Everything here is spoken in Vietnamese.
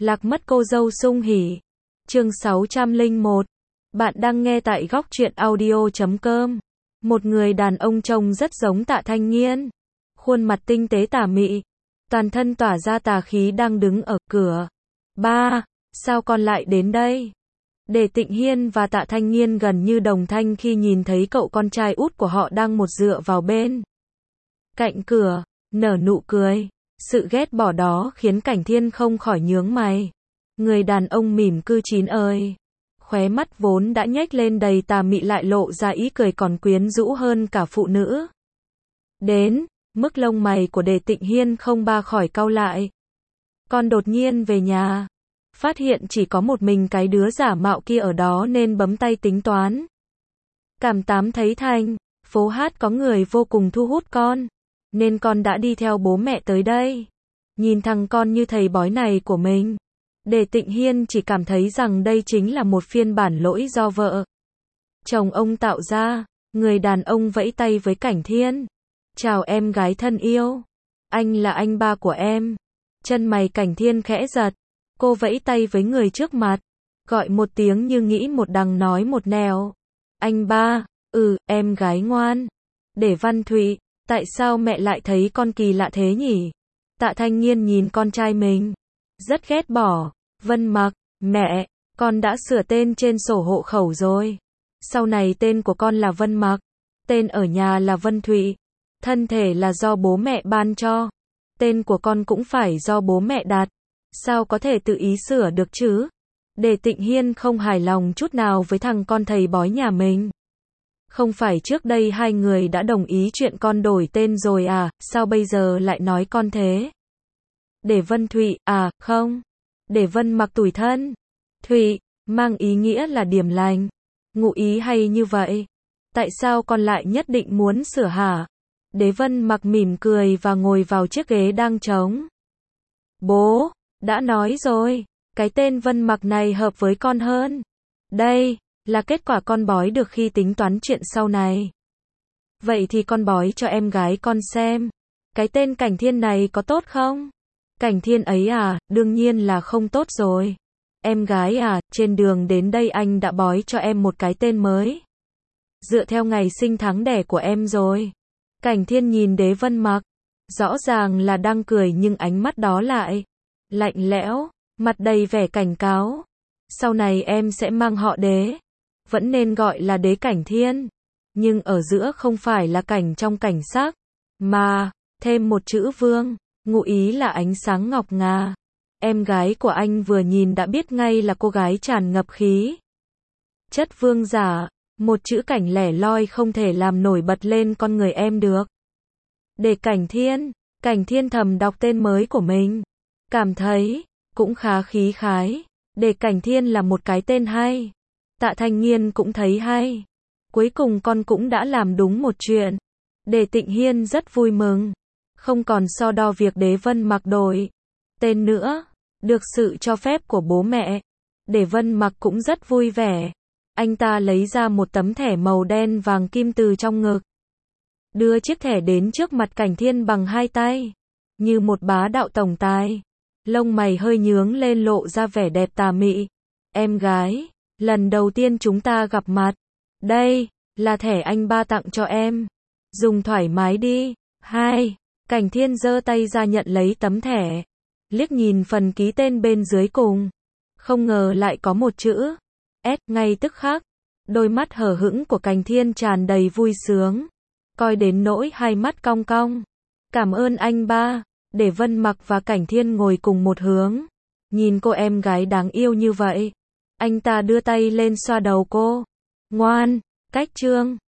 Lạc mất cô dâu sung hỉ. Chương 601. Bạn đang nghe tại góc truyện audio.com. Một người đàn ông trông rất giống Tạ Thanh Nghiên. Khuôn mặt tinh tế tà mị, toàn thân tỏa ra tà khí đang đứng ở cửa. Ba, sao con lại đến đây? Để Tịnh Hiên và Tạ Thanh Nghiên gần như đồng thanh khi nhìn thấy cậu con trai út của họ đang một dựa vào bên cạnh cửa, nở nụ cười. Sự ghét bỏ đó khiến Cảnh Thiên không khỏi nhướng mày. Người đàn ông mỉm cư chín ơi. Khóe mắt vốn đã nhếch lên đầy tà mị lại lộ ra ý cười còn quyến rũ hơn cả phụ nữ. Đến, mức lông mày của Đề Tịnh Hiên không ba khỏi cau lại. Con đột nhiên về nhà, phát hiện chỉ có một mình cái đứa giả mạo kia ở đó nên bấm tay tính toán. Cảm tám thấy thành phố hát có người vô cùng thu hút con, nên con đã đi theo bố mẹ tới đây. Nhìn thằng con như thầy bói này của mình, Đề Tịnh Hiên chỉ cảm thấy rằng đây chính là một phiên bản lỗi do vợ chồng ông tạo ra. Người đàn ông vẫy tay với Cảnh Thiên. Chào em gái thân yêu. Anh là anh ba của em. Chân mày Cảnh Thiên khẽ giật. Cô vẫy tay với người trước mặt, gọi một tiếng như nghĩ một đằng nói một nẻo. Anh ba, em gái ngoan. Để Văn Thụy, tại sao mẹ lại thấy con kỳ lạ thế nhỉ? Tạ Thanh Nghiên nhìn con trai mình, rất ghét bỏ. Vân Mặc, mẹ, con đã sửa tên trên sổ hộ khẩu rồi. Sau này tên của con là Vân Mặc, tên ở nhà là Vân Thụy. Thân thể là do bố mẹ ban cho, tên của con cũng phải do bố mẹ đặt. Sao có thể tự ý sửa được chứ? Đề Tịnh Hiên không hài lòng chút nào với thằng con thầy bói nhà mình. Không phải trước đây hai người đã đồng ý chuyện con đổi tên rồi à, sao bây giờ lại nói con thế? Để Vân Thụy, không. Để Vân Mặc tủi thân. Thụy, mang ý nghĩa là điểm lành. Ngụ ý hay như vậy. Tại sao con lại nhất định muốn sửa hả? Đế Vân Mặc mỉm cười và ngồi vào chiếc ghế đang trống. Bố, đã nói rồi, cái tên Vân Mặc này hợp với con hơn. Đây là kết quả con bói được khi tính toán chuyện sau này. Vậy thì con bói cho em gái con xem, cái tên Cảnh Thiên này có tốt không? Cảnh Thiên ấy à, đương nhiên là không tốt rồi. Em gái à, trên đường đến đây anh đã bói cho em một cái tên mới, dựa theo ngày sinh tháng đẻ của em rồi. Cảnh Thiên nhìn Đế Vân Mặc, rõ ràng là đang cười nhưng ánh mắt đó lại lạnh lẽo, mặt đầy vẻ cảnh cáo. Sau này em sẽ mang họ Đế, vẫn nên gọi là Đế Cảnh Thiên, nhưng ở giữa không phải là cảnh trong cảnh sắc, mà thêm một chữ Vương, ngụ ý là ánh sáng ngọc ngà. Em gái của anh vừa nhìn đã biết ngay là cô gái tràn ngập khí chất vương giả. Một chữ Cảnh lẻ loi không thể làm nổi bật lên con người em được. Để Cảnh Thiên thầm đọc tên mới của mình, cảm thấy cũng khá khí khái. Để Cảnh Thiên là một cái tên hay. Tạ Thanh Nghiên cũng thấy hay. Cuối cùng con cũng đã làm đúng một chuyện. Để Tịnh Hiên rất vui mừng, không còn so đo việc Đế Vân Mặc đổi tên nữa. Được sự cho phép của bố mẹ, Để Vân Mặc cũng rất vui vẻ. Anh ta lấy ra một tấm thẻ màu đen vàng kim từ trong ngực, đưa chiếc thẻ đến trước mặt Cảnh Thiên bằng hai tay, như một bá đạo tổng tài. Lông mày hơi nhướng lên lộ ra vẻ đẹp tà mị. Em gái, lần đầu tiên chúng ta gặp mặt. Đây là thẻ anh ba tặng cho em. Dùng thoải mái đi. Hai. Cảnh Thiên giơ tay ra nhận lấy tấm thẻ, liếc nhìn phần ký tên bên dưới cùng, không ngờ lại có một chữ S. Ngay tức khắc, đôi mắt hở hững của Cảnh Thiên tràn đầy vui sướng, coi đến nỗi hai mắt cong cong. Cảm ơn anh ba. Để Vân Mặc và Cảnh Thiên ngồi cùng một hướng, nhìn cô em gái đáng yêu như vậy. Anh ta đưa tay lên xoa đầu cô. Ngoan, cách chương.